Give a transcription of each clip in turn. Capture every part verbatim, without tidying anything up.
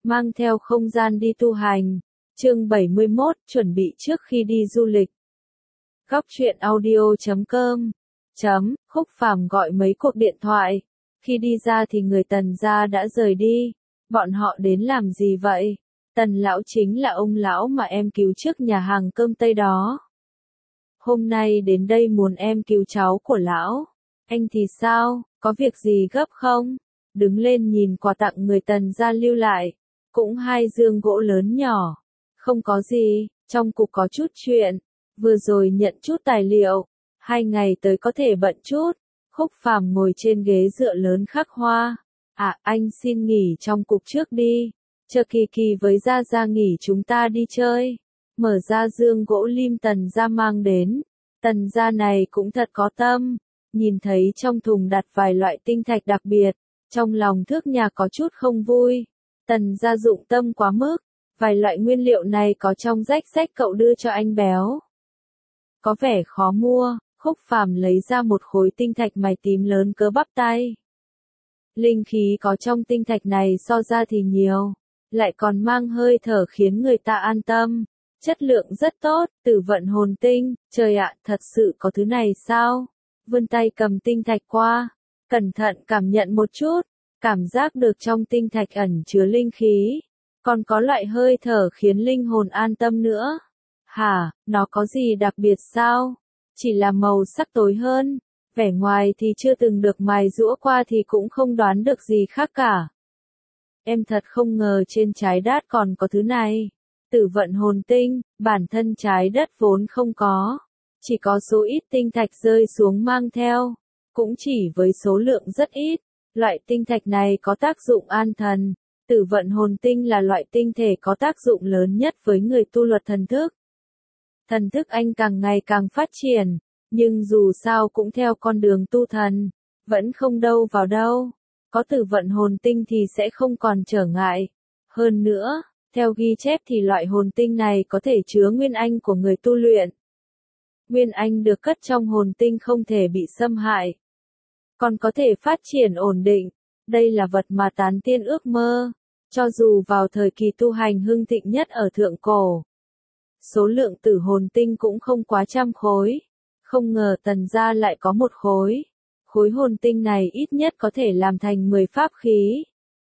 mang theo không gian đi tu hành. Chương bảy mươi mốt, chuẩn bị trước khi đi du lịch. Góc truyện audio chấm com chấm, Khúc Phàm gọi mấy cuộc điện thoại. Khi đi ra thì người Tần gia đã rời đi. Bọn họ đến làm gì vậy? Tần lão chính là ông lão mà em cứu trước nhà hàng cơm Tây đó. Hôm nay đến đây muốn em cứu cháu của lão. Anh thì sao, có việc gì gấp không? Đứng lên nhìn quà tặng người Tần gia lưu lại. Cũng hai dương gỗ lớn nhỏ. Không có gì, trong cục có chút chuyện. Vừa rồi nhận chút tài liệu. Hai ngày tới có thể bận chút. Khúc Phàm ngồi trên ghế dựa lớn khắc hoa. À, anh xin nghỉ trong cục trước đi. Chờ Kỳ Kỳ với Gia Gia nghỉ chúng ta đi chơi. Mở ra dương gỗ lim Tần gia mang đến. Tần gia này cũng thật có tâm. Nhìn thấy trong thùng đặt vài loại tinh thạch đặc biệt. Trong lòng Thước Nhạc có chút không vui. Tần gia dụng tâm quá mức. Vài loại nguyên liệu này có trong rách rách cậu đưa cho anh béo. Có vẻ khó mua. Khúc Phàm lấy ra một khối tinh thạch mài tím lớn cỡ bắp tay. Linh khí có trong tinh thạch này so ra thì nhiều. Lại còn mang hơi thở khiến người ta an tâm. Chất lượng rất tốt, tử vận hồn tinh. Trời ạ, thật sự có thứ này sao? Vươn tay cầm tinh thạch qua. Cẩn thận cảm nhận một chút. Cảm giác được trong tinh thạch ẩn chứa linh khí. Còn có loại hơi thở khiến linh hồn an tâm nữa. Hả, nó có gì đặc biệt sao? Chỉ là màu sắc tối hơn. Vẻ ngoài thì chưa từng được mài giũa qua thì cũng không đoán được gì khác cả. Em thật không ngờ trên trái đất còn có thứ này. Tử vận hồn tinh, bản thân trái đất vốn không có. Chỉ có số ít tinh thạch rơi xuống mang theo. Cũng chỉ với số lượng rất ít. Loại tinh thạch này có tác dụng an thần. Tử vận hồn tinh là loại tinh thể có tác dụng lớn nhất với người tu luật thần thức. Thần thức anh càng ngày càng phát triển. Nhưng dù sao cũng theo con đường tu thần. Vẫn không đâu vào đâu. Có tử vận hồn tinh thì sẽ không còn trở ngại. Hơn nữa, theo ghi chép thì loại hồn tinh này có thể chứa nguyên anh của người tu luyện. Nguyên anh được cất trong hồn tinh không thể bị xâm hại. Còn có thể phát triển ổn định. Đây là vật mà tán tiên ước mơ. Cho dù vào thời kỳ tu hành hưng thịnh nhất ở thượng cổ. Số lượng tử hồn tinh cũng không quá trăm khối. Không ngờ Tần gia lại có một khối. Khối hồn tinh này ít nhất có thể làm thành mười pháp khí.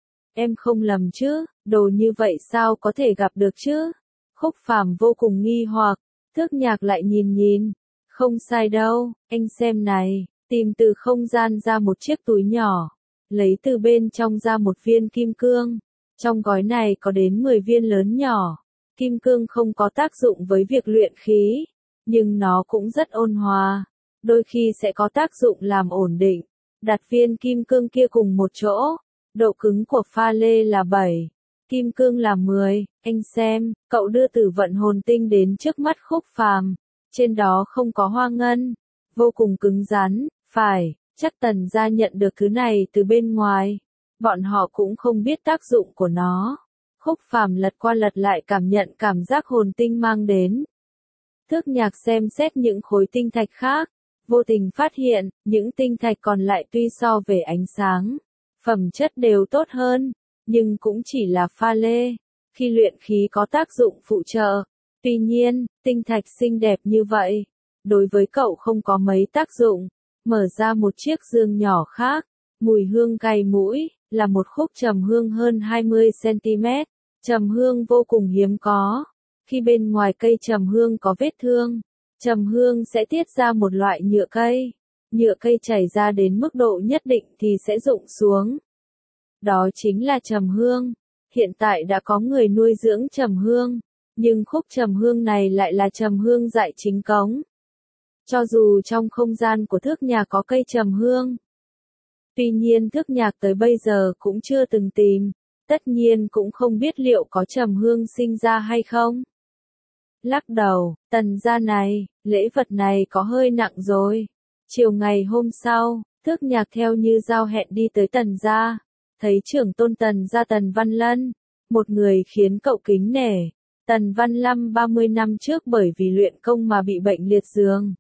Em không lầm chứ, đồ như vậy sao có thể gặp được chứ? Khúc Phàm vô cùng nghi hoặc. Thước Nhạc lại nhìn nhìn. Không sai đâu, anh xem này. Tìm từ không gian ra một chiếc túi nhỏ. Lấy từ bên trong ra một viên kim cương. Trong gói này có đến mười viên lớn nhỏ. Kim cương không có tác dụng với việc luyện khí. Nhưng nó cũng rất ôn hòa. Đôi khi sẽ có tác dụng làm ổn định. Đặt viên kim cương kia cùng một chỗ. Độ cứng của pha lê là bảy. Kim cương là mười. Anh xem, cậu đưa tử vận hồn tinh đến trước mắt Khúc Phàm. Trên đó không có hoa ngân. Vô cùng cứng rắn. Phải, chắc Tần gia nhận được thứ này từ bên ngoài. Bọn họ cũng không biết tác dụng của nó. Khúc Phàm lật qua lật lại cảm nhận cảm giác hồn tinh mang đến. Thước Nhạc xem xét những khối tinh thạch khác. Vô tình phát hiện, những tinh thạch còn lại tuy so về ánh sáng, phẩm chất đều tốt hơn. Nhưng cũng chỉ là pha lê. Khi luyện khí có tác dụng phụ trợ. Tuy nhiên, tinh thạch xinh đẹp như vậy. Đối với cậu không có mấy tác dụng. Mở ra một chiếc dương nhỏ khác. Mùi hương cay mũi, là một khúc trầm hương hơn hai mươi xăng-ti-mét. Trầm hương vô cùng hiếm có. Khi bên ngoài cây trầm hương có vết thương, trầm hương sẽ tiết ra một loại nhựa cây. Nhựa cây chảy ra đến mức độ nhất định thì sẽ rụng xuống. Đó chính là trầm hương. Hiện tại đã có người nuôi dưỡng trầm hương. Nhưng khúc trầm hương này lại là trầm hương dại chính cống. Cho dù trong không gian của Thước Nhạc có cây trầm hương. Tuy nhiên Thước Nhạc tới bây giờ cũng chưa từng tìm. Tất nhiên cũng không biết liệu có trầm hương sinh ra hay không. Lắc đầu, Tần gia này, lễ vật này có hơi nặng rồi. Chiều ngày hôm sau, Thước Nhạc theo như giao hẹn đi tới Tần gia. Thấy trưởng tôn Tần gia Tần Văn Lân. Một người khiến cậu kính nể. Tần Văn Lâm ba mươi năm trước bởi vì luyện công mà bị bệnh liệt giường.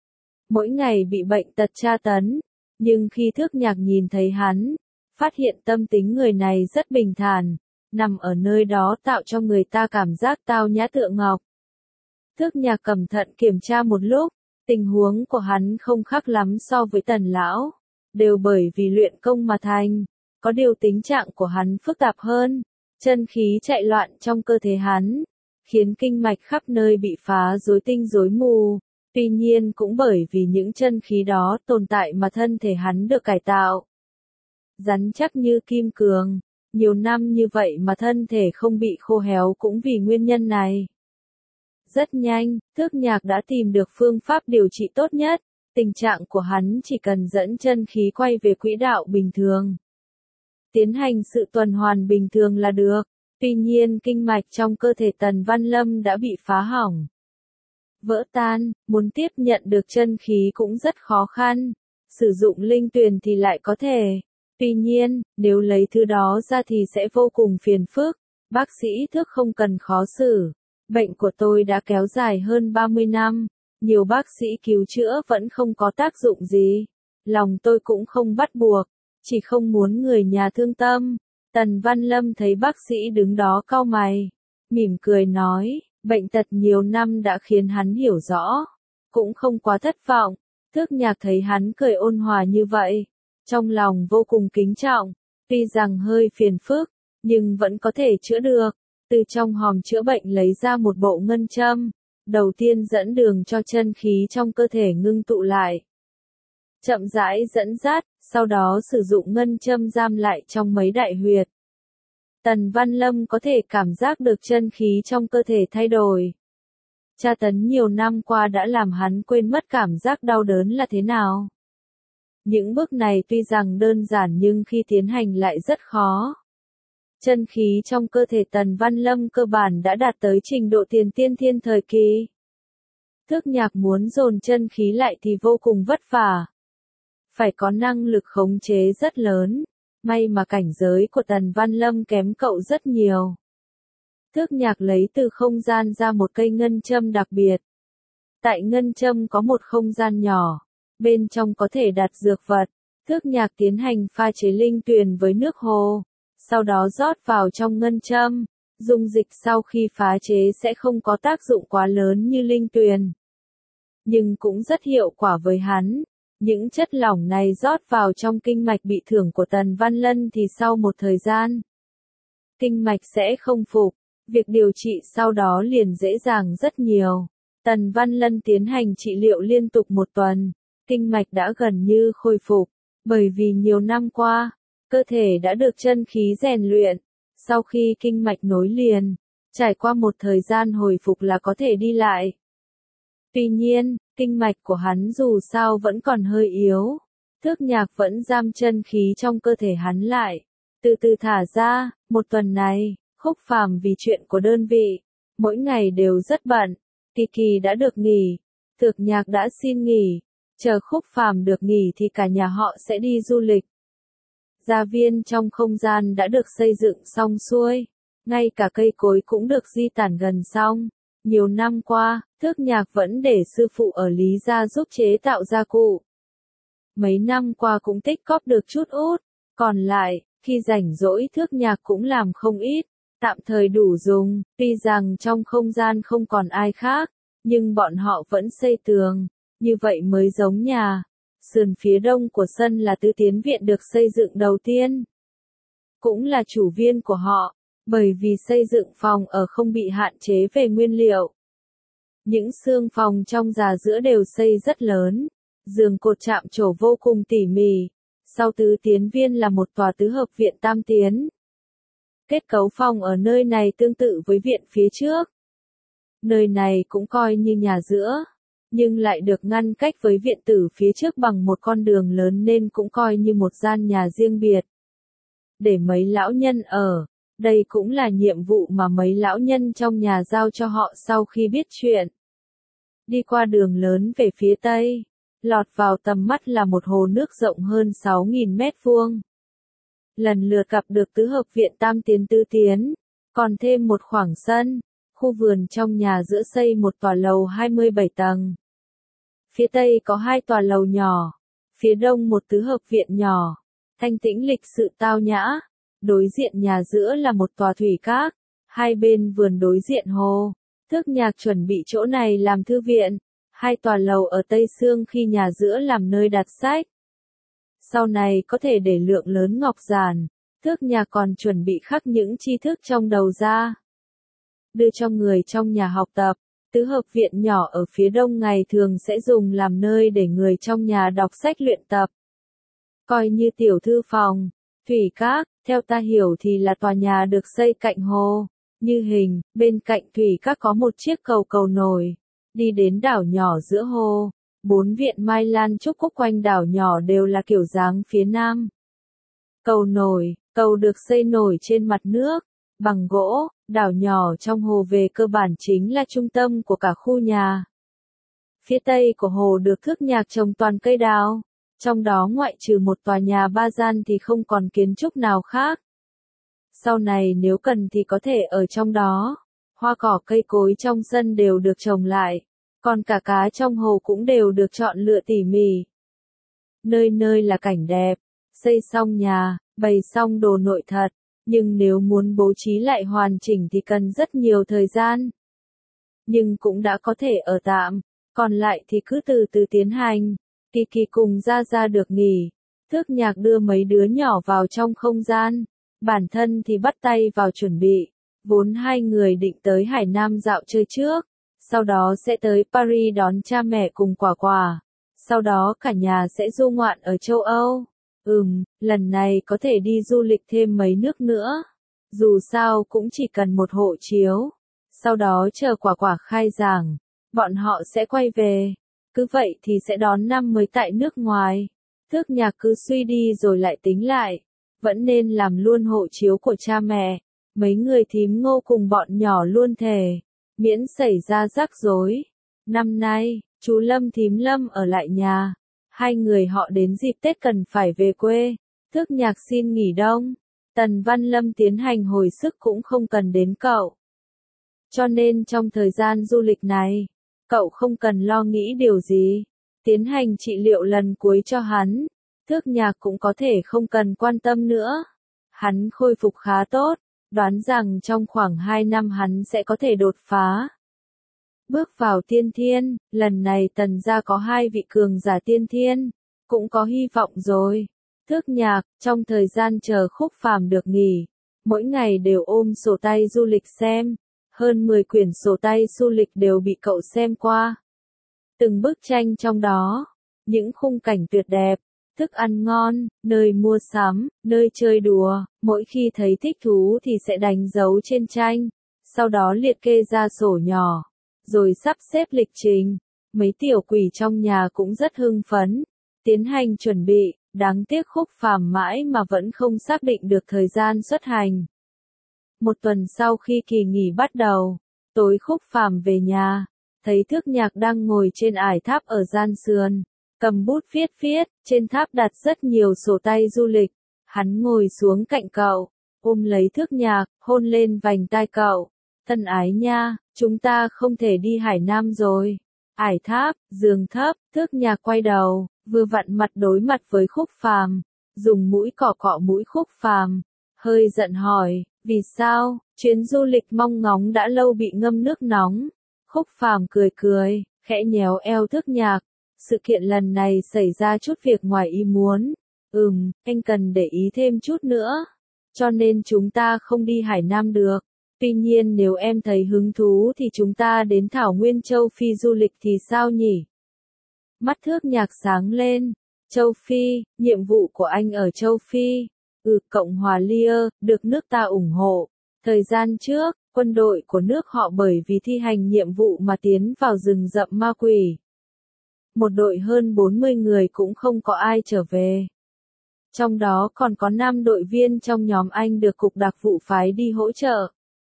Mỗi ngày bị bệnh tật tra tấn. Nhưng khi Thước Nhạc nhìn thấy hắn, phát hiện tâm tính người này rất bình thản. nằm ở nơi đó tạo cho người ta cảm giác tao nhã tựa ngọc. Thước Nhạc cẩn thận kiểm tra một lúc, tình huống của hắn không khác lắm so với Tần lão, đều bởi vì luyện công mà thành, có điều tính trạng của hắn phức tạp hơn, chân khí chạy loạn trong cơ thể hắn, khiến kinh mạch khắp nơi bị phá rối tinh rối mù, tuy nhiên cũng bởi vì những chân khí đó tồn tại mà thân thể hắn được cải tạo. Rắn chắc như kim cương, nhiều năm như vậy mà thân thể không bị khô héo cũng vì nguyên nhân này. Rất nhanh, Thước Nhạc đã tìm được phương pháp điều trị tốt nhất, tình trạng của hắn chỉ cần dẫn chân khí quay về quỹ đạo bình thường. Tiến hành sự tuần hoàn bình thường là được, tuy nhiên kinh mạch trong cơ thể Tần Văn Lâm đã bị phá hỏng. Vỡ tan, muốn tiếp nhận được chân khí cũng rất khó khăn, sử dụng linh tuyền thì lại có thể. Tuy nhiên, nếu lấy thứ đó ra thì sẽ vô cùng phiền phức, bác sĩ Thước không cần khó xử. Bệnh của tôi đã kéo dài hơn ba mươi năm, nhiều bác sĩ cứu chữa vẫn không có tác dụng gì. Lòng tôi cũng không bắt buộc, chỉ không muốn người nhà thương tâm. Tần Văn Lâm thấy bác sĩ đứng đó cau mày, mỉm cười nói, bệnh tật nhiều năm đã khiến hắn hiểu rõ, cũng không quá thất vọng. Thước Nhạc thấy hắn cười ôn hòa như vậy, trong lòng vô cùng kính trọng, tuy rằng hơi phiền phức, nhưng vẫn có thể chữa được. Từ trong hòm chữa bệnh lấy ra một bộ ngân châm, đầu tiên dẫn đường cho chân khí trong cơ thể ngưng tụ lại. Chậm rãi dẫn dắt, sau đó sử dụng ngân châm giam lại trong mấy đại huyệt. Tần Văn Lâm có thể cảm giác được chân khí trong cơ thể thay đổi. Tra tấn nhiều năm qua đã làm hắn quên mất cảm giác đau đớn là thế nào. Những bước này tuy rằng đơn giản nhưng khi tiến hành lại rất khó. Chân khí trong cơ thể Tần Văn Lâm cơ bản đã đạt tới trình độ tiền tiên thiên thời kỳ. Thước Nhạc muốn dồn chân khí lại thì vô cùng vất vả. Phải có năng lực khống chế rất lớn, may mà cảnh giới của Tần Văn Lâm kém cậu rất nhiều. Thước Nhạc lấy từ không gian ra một cây ngân châm đặc biệt. Tại ngân châm có một không gian nhỏ, bên trong có thể đặt dược vật. Thước Nhạc tiến hành pha chế linh tuyền với nước hồ. Sau đó rót vào trong ngân châm, dung dịch sau khi phá chế sẽ không có tác dụng quá lớn như linh tuyền. Nhưng cũng rất hiệu quả với hắn. Những chất lỏng này rót vào trong kinh mạch bị thương của Tần Văn Lân thì sau một thời gian, kinh mạch sẽ không phục, việc điều trị sau đó liền dễ dàng rất nhiều. Tần Văn Lân tiến hành trị liệu liên tục một tuần, kinh mạch đã gần như khôi phục, bởi vì nhiều năm qua, cơ thể đã được chân khí rèn luyện, sau khi kinh mạch nối liền, trải qua một thời gian hồi phục là có thể đi lại. Tuy nhiên, kinh mạch của hắn dù sao vẫn còn hơi yếu, Thước Nhạc vẫn giam chân khí trong cơ thể hắn lại, từ từ thả ra. Một tuần này, Khúc Phàm vì chuyện của đơn vị, mỗi ngày đều rất bận, Kỳ Kỳ đã được nghỉ, Thước Nhạc đã xin nghỉ, chờ Khúc Phàm được nghỉ thì cả nhà họ sẽ đi du lịch. Gia viên trong không gian đã được xây dựng xong xuôi, ngay cả cây cối cũng được di tản gần xong. Nhiều năm qua, Thước Nhạc vẫn để sư phụ ở Lý Gia giúp chế tạo gia cụ. Mấy năm qua cũng tích cóp được chút út, còn lại, khi rảnh rỗi Thước Nhạc cũng làm không ít, tạm thời đủ dùng, tuy rằng trong không gian không còn ai khác, nhưng bọn họ vẫn xây tường, như vậy mới giống nhà. Sườn phía đông của sân là Tứ Tiến Viện được xây dựng đầu tiên. Cũng là chủ viên của họ, bởi vì xây dựng phòng ở không bị hạn chế về nguyên liệu. Những xương phòng trong già giữa đều xây rất lớn, giường cột chạm trổ vô cùng tỉ mỉ. Sau Tứ Tiến Viên là một tòa tứ hợp viện tam tiến. Kết cấu phòng ở nơi này tương tự với viện phía trước. Nơi này cũng coi như nhà giữa, nhưng lại được ngăn cách với viện tử phía trước bằng một con đường lớn nên cũng coi như một gian nhà riêng biệt. Để mấy lão nhân ở, đây cũng là nhiệm vụ mà mấy lão nhân trong nhà giao cho họ sau khi biết chuyện. Đi qua đường lớn về phía tây, lọt vào tầm mắt là một hồ nước rộng hơn sáu nghìn mét vuông. Lần lượt gặp được tứ hợp viện tam tiến tứ tiến, còn thêm một khoảng sân, khu vườn trong nhà giữa xây một tòa lầu hai mươi bảy tầng. Phía tây có hai tòa lầu nhỏ, phía đông một tứ hợp viện nhỏ, thanh tĩnh lịch sự tao nhã. Đối diện nhà giữa là một tòa thủy các, hai bên vườn đối diện hồ. Thước Nhạc chuẩn bị chỗ này làm thư viện, hai tòa lầu ở Tây Sương khi nhà giữa làm nơi đặt sách. Sau này có thể để lượng lớn ngọc giản, Thước Nhạc còn chuẩn bị khắc những tri thức trong đầu ra. Đưa cho người trong nhà học tập, tứ hợp viện nhỏ ở phía đông ngày thường sẽ dùng làm nơi để người trong nhà đọc sách luyện tập. Coi như tiểu thư phòng, thủy các, theo ta hiểu thì là tòa nhà được xây cạnh hồ. Như hình, bên cạnh thủy các có một chiếc cầu cầu nổi, đi đến đảo nhỏ giữa hồ. Bốn viện mai lan trúc cúc quanh đảo nhỏ đều là kiểu dáng phía nam. Cầu nổi, cầu được xây nổi trên mặt nước, bằng gỗ, đảo nhỏ trong hồ về cơ bản chính là trung tâm của cả khu nhà. Phía tây của hồ được Thước Nhạc trồng toàn cây đào, trong đó ngoại trừ một tòa nhà ba gian thì không còn kiến trúc nào khác. Sau này nếu cần thì có thể ở trong đó, hoa cỏ cây cối trong sân đều được trồng lại, còn cả cá trong hồ cũng đều được chọn lựa tỉ mỉ. Nơi nơi là cảnh đẹp, xây xong nhà, bày xong đồ nội thật, nhưng nếu muốn bố trí lại hoàn chỉnh thì cần rất nhiều thời gian. Nhưng cũng đã có thể ở tạm, còn lại thì cứ từ từ tiến hành. Kỳ Kỳ cùng Gia Gia được nghỉ, Thước Nhạc đưa mấy đứa nhỏ vào trong không gian, bản thân thì bắt tay vào chuẩn bị. Vốn hai người định tới Hải Nam dạo chơi trước, sau đó sẽ tới Paris đón cha mẹ cùng Quả Quả, sau đó cả nhà sẽ du ngoạn ở châu Âu. Ừm, lần này có thể đi du lịch thêm mấy nước nữa, dù sao cũng chỉ cần một hộ chiếu, sau đó chờ Quả Quả khai giảng, bọn họ sẽ quay về. Cứ vậy thì sẽ đón năm mới tại nước ngoài. Thước Nhạc cứ suy đi rồi lại tính lại, vẫn nên làm luôn hộ chiếu của cha mẹ. Mấy người thím Ngô cùng bọn nhỏ luôn thề, miễn xảy ra rắc rối. Năm nay, chú Lâm thím Lâm ở lại nhà, hai người họ đến dịp Tết cần phải về quê. Thước Nhạc xin nghỉ đông, Tần Văn Lâm tiến hành hồi sức cũng không cần đến cậu. Cho nên trong thời gian du lịch này, cậu không cần lo nghĩ điều gì, tiến hành trị liệu lần cuối cho hắn. Thước Nhạc cũng có thể không cần quan tâm nữa. Hắn khôi phục khá tốt, đoán rằng trong khoảng hai năm hắn sẽ có thể đột phá. Bước vào tiên thiên, lần này Tần gia có hai vị cường giả tiên thiên, cũng có hy vọng rồi. Thước Nhạc, trong thời gian chờ Khúc Phàm được nghỉ, mỗi ngày đều ôm sổ tay du lịch xem. Hơn mười quyển sổ tay du lịch đều bị cậu xem qua. Từng bức tranh trong đó, những khung cảnh tuyệt đẹp, thức ăn ngon, nơi mua sắm, nơi chơi đùa, mỗi khi thấy thích thú thì sẽ đánh dấu trên tranh, sau đó liệt kê ra sổ nhỏ, rồi sắp xếp lịch trình. Mấy tiểu quỷ trong nhà cũng rất hưng phấn, tiến hành chuẩn bị, đáng tiếc Khúc Phàm mãi mà vẫn không xác định được thời gian xuất hành. Một tuần sau khi kỳ nghỉ bắt đầu, tối Khúc Phàm về nhà, thấy Thước Nhạc đang ngồi trên ải tháp ở gian sườn, cầm bút viết viết, trên tháp đặt rất nhiều sổ tay du lịch. Hắn ngồi xuống cạnh cậu, ôm lấy Thước Nhạc, hôn lên vành tai cậu. Thân ái nha, chúng ta không thể đi Hải Nam rồi. Ải tháp, giường thấp, Thước Nhạc quay đầu, vừa vặn mặt đối mặt với Khúc Phàm, dùng mũi cọ cọ mũi Khúc Phàm, hơi giận hỏi, vì sao, chuyến du lịch mong ngóng đã lâu bị ngâm nước nóng. Khúc Phàm cười cười, khẽ nhéo eo Thước Nhạc, sự kiện lần này xảy ra chút việc ngoài ý muốn. Ừm, anh cần để ý thêm chút nữa, cho nên chúng ta không đi Hải Nam được. Tuy nhiên nếu em thấy hứng thú thì chúng ta đến Thảo Nguyên Châu Phi du lịch thì sao nhỉ? Mắt Thước Nhạc sáng lên. Châu Phi, nhiệm vụ của anh ở Châu Phi. Ừ, Cộng hòa Lear, được nước ta ủng hộ. Thời gian trước, quân đội của nước họ bởi vì thi hành nhiệm vụ mà tiến vào rừng rậm ma quỷ. Một đội hơn bốn mươi người cũng không có ai trở về. Trong đó còn có năm đội viên trong nhóm anh được cục đặc vụ phái đi hỗ trợ.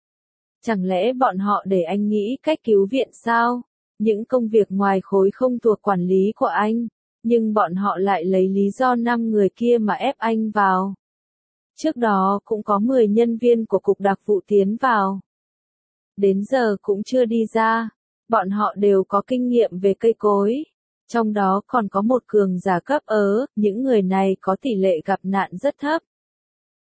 Chẳng lẽ bọn họ để anh nghĩ cách cứu viện sao? Những công việc ngoài khối không thuộc quản lý của anh, nhưng bọn họ lại lấy lý do năm người kia mà ép anh vào. Trước đó cũng có mười nhân viên của cục đặc vụ tiến vào. Đến giờ cũng chưa đi ra. Bọn họ đều có kinh nghiệm về cây cối. Trong đó còn có một cường giả cấp ớ, những người này có tỷ lệ gặp nạn rất thấp.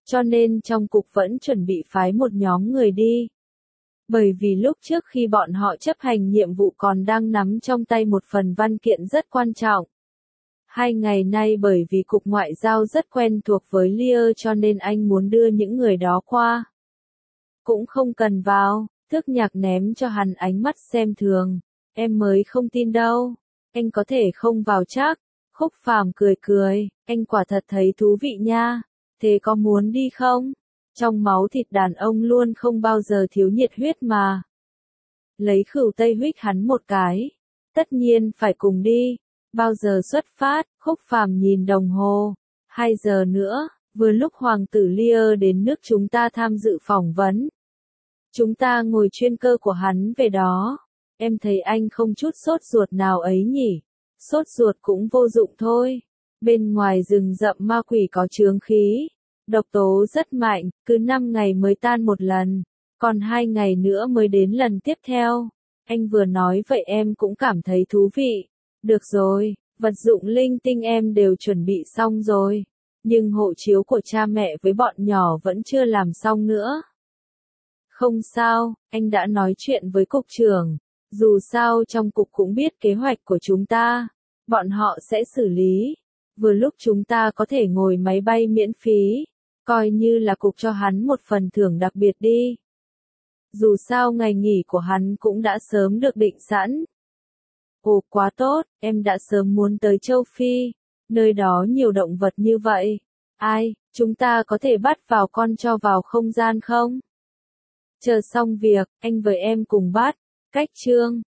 cho nên trong cục vẫn chuẩn bị phái một nhóm người đi. Bởi vì lúc trước khi bọn họ chấp hành nhiệm vụ còn đang nắm trong tay một phần văn kiện rất quan trọng. Hai ngày nay bởi vì Cục Ngoại giao rất quen thuộc với Lear cho nên anh muốn đưa những người đó qua. Cũng không cần vào, Thức Nhạc ném cho hắn ánh mắt xem thường. Em mới không tin đâu. Anh có thể không vào chắc. Khúc Phàm cười cười, anh quả thật thấy thú vị nha. Thế có muốn đi không? Trong máu thịt đàn ông luôn không bao giờ thiếu nhiệt huyết mà. Lấy khửu tây huých hắn một cái. Tất nhiên phải cùng đi. Bao giờ xuất phát? Khúc Phàm nhìn đồng hồ. Hai giờ nữa, vừa lúc Hoàng tử Lear đến nước chúng ta tham dự phỏng vấn. Chúng ta ngồi chuyên cơ của hắn về đó. Em thấy anh không chút sốt ruột nào ấy nhỉ? Sốt ruột cũng vô dụng thôi. Bên ngoài rừng rậm ma quỷ có chướng khí. Độc tố rất mạnh, cứ năm ngày mới tan một lần. Còn hai ngày nữa mới đến lần tiếp theo. Anh vừa nói vậy em cũng cảm thấy thú vị. Được rồi, vật dụng linh tinh em đều chuẩn bị xong rồi. Nhưng hộ chiếu của cha mẹ với bọn nhỏ vẫn chưa làm xong nữa. Không sao, anh đã nói chuyện với cục trưởng. Dù sao trong cục cũng biết kế hoạch của chúng ta. Bọn họ sẽ xử lý. Vừa lúc chúng ta có thể ngồi máy bay miễn phí. Coi như là cục cho hắn một phần thưởng đặc biệt đi. Dù sao ngày nghỉ của hắn cũng đã sớm được định sẵn. Ồ quá tốt, em đã sớm muốn tới châu Phi. Nơi đó nhiều động vật như vậy. Ai, chúng ta có thể bắt vào con cho vào không gian không? Chờ xong việc, anh với em cùng bắt. Cách chương